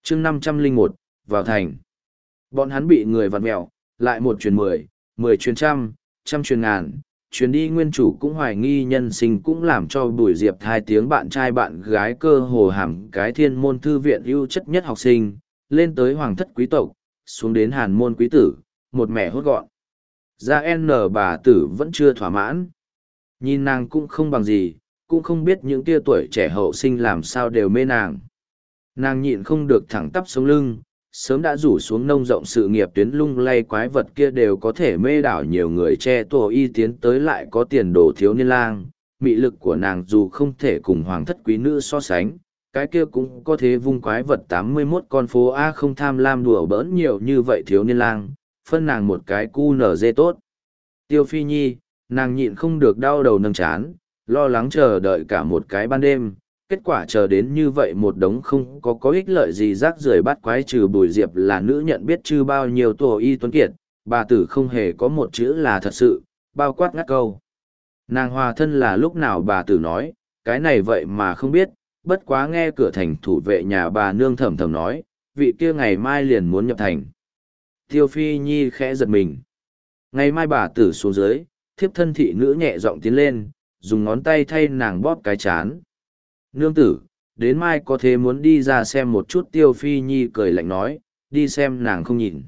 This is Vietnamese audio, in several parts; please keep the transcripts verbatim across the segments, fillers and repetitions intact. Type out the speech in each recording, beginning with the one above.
chương năm trăm linh một, vào thành. Bọn hắn bị người vặn mẹo, lại một truyền mười, mười truyền trăm, trăm truyền ngàn, chuyến đi nguyên chủ cũng hoài nghi nhân sinh cũng làm cho Bùi Diệp hai tiếng bạn trai bạn gái cơ hồ hàm cái thiên môn thư viện ưu chất nhất học sinh, lên tới hoàng thất quý tộc, xuống đến hàn môn quý tử, một mẻ hốt gọn. Ra N bà tử vẫn chưa thỏa mãn. Nhìn nàng cũng không bằng gì, cũng không biết những kia tuổi trẻ hậu sinh làm sao đều mê nàng. Nàng nhịn không được thẳng tắp sống lưng, sớm đã rủ xuống nông rộng sự nghiệp tuyến lung lay quái vật kia đều có thể mê đảo nhiều người che tổ y tiến tới lại có tiền đồ thiếu niên lang. Mị lực của nàng dù không thể cùng hoàng thất quý nữ so sánh, cái kia cũng có thể vung quái vật tám mươi mốt con phố A không tham lam đùa bỡn nhiều như vậy thiếu niên lang, phân nàng một cái cu nở dê tốt. Tiêu Phi Nhi, nàng nhịn không được đau đầu nâng chán, lo lắng chờ đợi cả một cái ban đêm, kết quả chờ đến như vậy một đống không có có ích lợi gì rác rưởi bắt quái trừ Bùi Diệp là nữ nhận biết chư bao nhiêu tổ y tuấn kiệt, bà tử không hề có một chữ là thật sự, bao quát ngắt câu. Nàng hòa thân là lúc nào bà tử nói, cái này vậy mà không biết, bất quá nghe cửa thành thủ vệ nhà bà nương thầm thầm nói, vị kia ngày mai liền muốn nhập thành. Tiêu Phi Nhi khẽ giật mình. Ngày mai bà tử xuống dưới, thiếp thân thị nữ nhẹ giọng tiến lên, dùng ngón tay thay nàng bóp cái chán. Nương tử, đến mai có thế muốn đi ra xem một chút. Tiêu Phi Nhi cười lạnh nói, đi xem nàng không nhìn.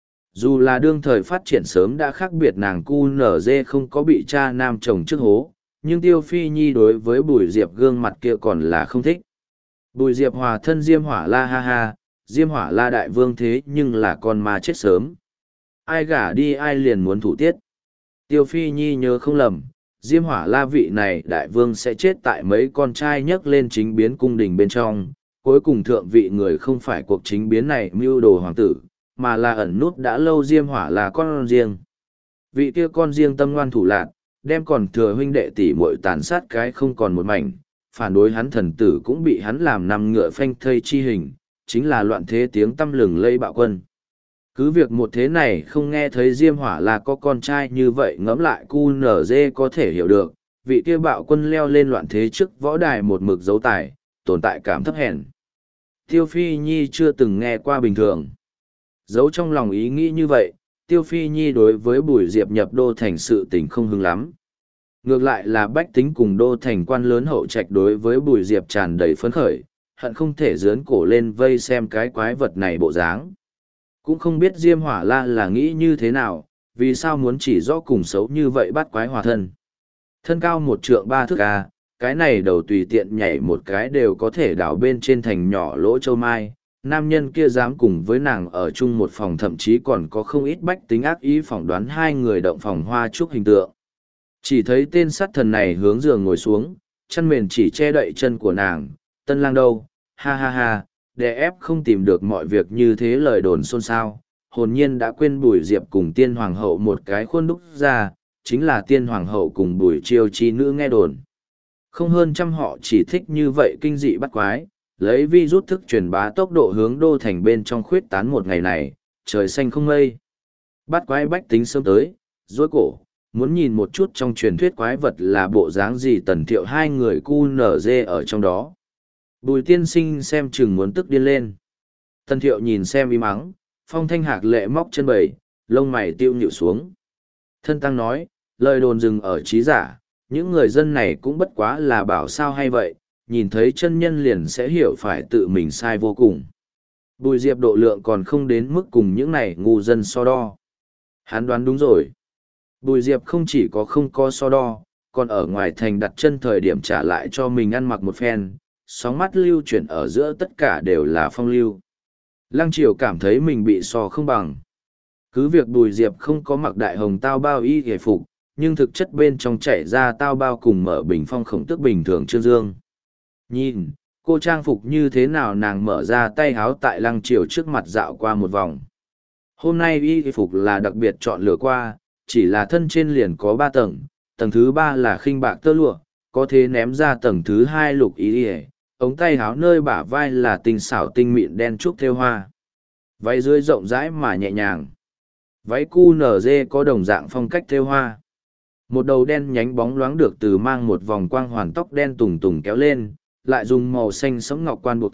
Dù là đương thời phát triển sớm đã khác biệt nàng cu nở dê không có bị cha nam chồng trước hố, nhưng Tiêu Phi Nhi đối với Bùi Diệp gương mặt kia còn là không thích. Bùi Diệp hòa thân Diêm Hỏa La ha ha, Diêm Hỏa La đại vương thế nhưng là con ma chết sớm. Ai gả đi ai liền muốn thủ tiết. Tiêu Phi Nhi nhớ không lầm, Diêm Hỏa La vị này đại vương sẽ chết tại mấy con trai nhấc lên chính biến cung đình bên trong, cuối cùng thượng vị người không phải cuộc chính biến này mưu đồ hoàng tử, mà là ẩn nút đã lâu Diêm Hỏa là con riêng. Vị kia con riêng tâm ngoan thủ lạn, đem còn thừa huynh đệ tỷ muội tàn sát cái không còn một mảnh, phản đối hắn thần tử cũng bị hắn làm nằm ngựa phanh thây chi hình, chính là loạn thế tiếng tâm lừng lây bạo quân. Cứ việc một thế này không nghe thấy Diêm Hỏa là có con trai như vậy ngẫm lại cu nở dê có thể hiểu được, vị kia bạo quân leo lên loạn thế trước võ đài một mực dấu tài, tồn tại cảm thấp hèn. Tiêu Phi Nhi chưa từng nghe qua bình thường. Giấu trong lòng ý nghĩ như vậy, Tiêu Phi Nhi đối với Bùi Diệp nhập đô thành sự tình không hứng lắm. Ngược lại là bách tính cùng đô thành quan lớn hậu trạch đối với Bùi Diệp tràn đầy phấn khởi, hận không thể dướn cổ lên vây xem cái quái vật này bộ dáng. Cũng không biết Diêm Hỏa La là nghĩ như thế nào, vì sao muốn chỉ rõ cùng xấu như vậy bắt quái hòa thân. Thân cao một trượng ba thước a, cái này đầu tùy tiện nhảy một cái đều có thể đảo bên trên thành nhỏ lỗ châu mai. Nam nhân kia dám cùng với nàng ở chung một phòng, thậm chí còn có không ít bách tính ác ý phỏng đoán hai người động phòng hoa trúc hình tượng. Chỉ thấy tên sát thần này hướng giường ngồi xuống, chân mền chỉ che đậy chân của nàng, tân lang đâu, ha ha ha, đè ép không tìm được mọi việc như thế lời đồn xôn xao, hồn nhiên đã quên Bùi Diệp cùng tiên hoàng hậu một cái khuôn đúc ra, chính là tiên hoàng hậu cùng Bùi Chiêu chi nữ nghe đồn. Không hơn trăm họ chỉ thích như vậy kinh dị bắt quái, lấy vi rút thức truyền bá tốc độ hướng đô thành bên trong khuyết tán một ngày này, trời xanh không mây. Bắt quái bách tính sớm tới, rối cổ, muốn nhìn một chút trong truyền thuyết quái vật là bộ dáng gì. Tần Thiệu hai người cu nở dê ở trong đó. Bùi tiên sinh xem chừng muốn tức điên lên. Tần Thiệu nhìn xem im ắng, Phong Thanh Hạc lệ móc chân bầy, lông mày tiêu nhịu xuống. Thân tăng nói, lời đồn dừng ở trí giả, những người dân này cũng bất quá là bảo sao hay vậy, nhìn thấy chân nhân liền sẽ hiểu phải tự mình sai vô cùng. Bùi Diệp độ lượng còn không đến mức cùng những này ngu dân so đo. Hắn đoán đúng rồi. Bùi Diệp không chỉ có không có so đo, còn ở ngoài thành đặt chân thời điểm trả lại cho mình ăn mặc một phen, sóng mắt lưu chuyển ở giữa tất cả đều là phong lưu. Lăng Triều cảm thấy mình bị so không bằng. Cứ việc Bùi Diệp không có mặc đại hồng tao bao y hề phục, nhưng thực chất bên trong chảy ra tao bao cùng mở bình phong khổng tức bình thường trương dương. Nhìn, cô trang phục như thế nào? Nàng mở ra tay háo tại Lăng Triều trước mặt dạo qua một vòng. Hôm nay y phục là đặc biệt chọn lựa qua, chỉ là thân trên liền có ba tầng, tầng thứ ba là khinh bạc tơ lụa, có thể ném ra tầng thứ hai lục ý ỉa, ống tay háo nơi bả vai là tinh xảo tinh mịn đen trúc thêu hoa. Váy dưới rộng rãi mà nhẹ nhàng. Váy cu nở dê có đồng dạng phong cách thêu hoa. Một đầu đen nhánh bóng loáng được từ mang một vòng quang hoàn tóc đen tùng tùng kéo lên, lại dùng màu xanh sẫm ngọc quan buộc tốt,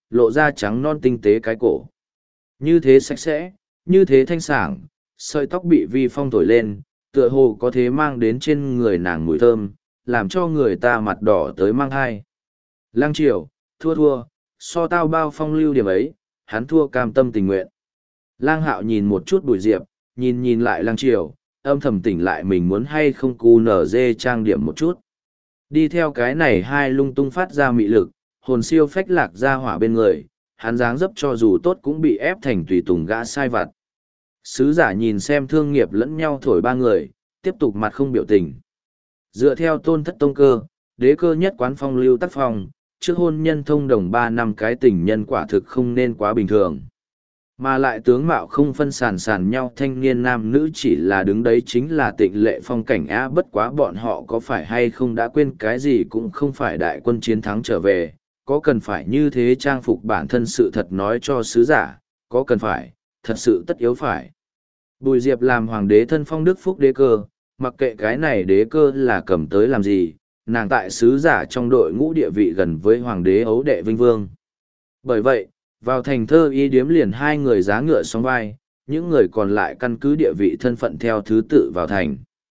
lộ ra trắng non tinh tế cái cổ. Như thế sạch sẽ, như thế thanh sảng, sợi tóc bị vi phong thổi lên, tựa hồ có thế mang đến trên người nàng mùi thơm, làm cho người ta mặt đỏ tới mang hai. Lăng Triều, thua thua, so tao bao phong lưu điểm ấy, hắn thua cam tâm tình nguyện. Lang Hạo nhìn một chút Bùi Diệp, nhìn nhìn lại Lăng Triều, âm thầm tỉnh lại mình muốn hay không cu nở dê trang điểm một chút. Đi theo cái này hai lung tung phát ra mị lực, hồn siêu phách lạc ra hỏa bên người, hắn dáng dấp cho dù tốt cũng bị ép thành tùy tùng gã sai vặt. Sứ giả nhìn xem thương nghiệp lẫn nhau thổi ba người, tiếp tục mặt không biểu tình. Dựa theo tôn thất tông cơ, đế cơ nhất quán phong lưu tác phong, trước hôn nhân thông đồng ba năm cái tình nhân quả thực không nên quá bình thường. Mà lại tướng mạo không phân sàn sàn nhau thanh niên nam nữ chỉ là đứng đấy chính là tịnh lệ phong cảnh á, bất quá bọn họ có phải hay không đã quên cái gì cũng không phải đại quân chiến thắng trở về, có cần phải như thế trang phục bản thân sự thật nói cho sứ giả, có cần phải, thật sự tất yếu phải. Bùi Diệp làm hoàng đế thân phong đức phúc đế cơ, mặc kệ cái này đế cơ là cầm tới làm gì, nàng tại sứ giả trong đội ngũ địa vị gần với hoàng đế ấu đệ vinh vương. Bởi vậy, vào thành thơ y điếm liền hai người giá ngựa song vai, những người còn lại căn cứ địa vị thân phận theo thứ tự vào thành.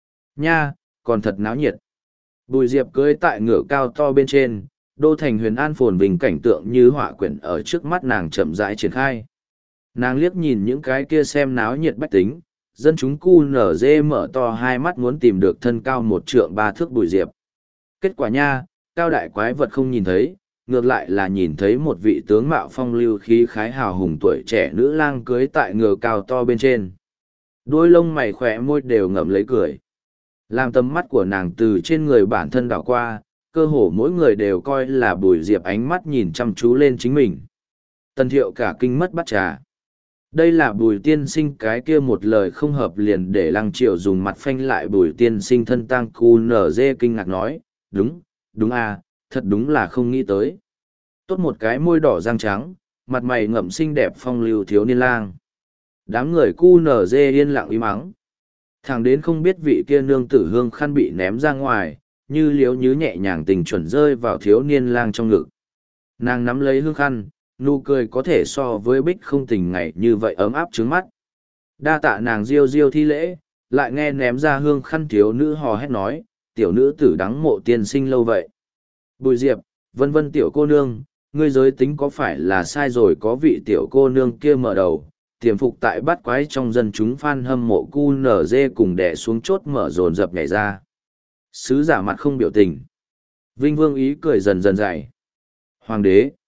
Nha, còn thật náo nhiệt. Bùi Diệp cưỡi tại ngựa cao to bên trên, đô thành huyền an phồn vinh cảnh tượng như họa quyển ở trước mắt nàng chậm rãi triển khai. Nàng liếc nhìn những cái kia xem náo nhiệt bách tính, dân chúng cu nở dê mở to hai mắt muốn tìm được thân cao một trượng ba thước Bùi Diệp. Kết quả nha, cao đại quái vật không nhìn thấy, ngược lại là nhìn thấy một vị tướng mạo phong lưu khí khái hào hùng tuổi trẻ nữ lang cưới tại ngựa cao to bên trên. Đôi lông mày khỏe môi đều ngậm lấy cười. Làm tầm mắt của nàng từ trên người bản thân đảo qua, cơ hồ mỗi người đều coi là Bùi Diệp ánh mắt nhìn chăm chú lên chính mình. Tần Thiệu cả kinh mất bắt trà. Đây là Bùi tiên sinh cái kia một lời không hợp liền để Lăng Triệu dùng mặt phanh lại Bùi tiên sinh thân tang cu nở dê kinh ngạc nói, đúng, đúng à, thật đúng là không nghĩ tới. Tốt một cái môi đỏ răng trắng, mặt mày ngậm xinh đẹp phong lưu thiếu niên lang. Đám người cu nở dê yên lặng im mắng. Thằng đến không biết vị kia nương tử hương khăn bị ném ra ngoài, như liếu như nhẹ nhàng tình chuẩn rơi vào thiếu niên lang trong ngực. Nàng nắm lấy hương khăn, nụ cười có thể so với bích không tình ngày như vậy ấm áp trướng mắt. Đa tạ nàng diêu diêu thi lễ, lại nghe ném ra hương khăn thiếu nữ hò hét nói, tiểu nữ tử đắng mộ tiên sinh lâu vậy. Bùi Diệp, vân vân tiểu cô nương, ngươi giới tính có phải là sai rồi, có vị tiểu cô nương kia mở đầu, tiềm phục tại bắt quái trong dân chúng fan hâm mộ cu nở dê cùng đẻ xuống chốt mở dồn dập nhảy ra. Sứ giả mặt không biểu tình. Vinh Vương ý cười dần dần dày. Hoàng đế,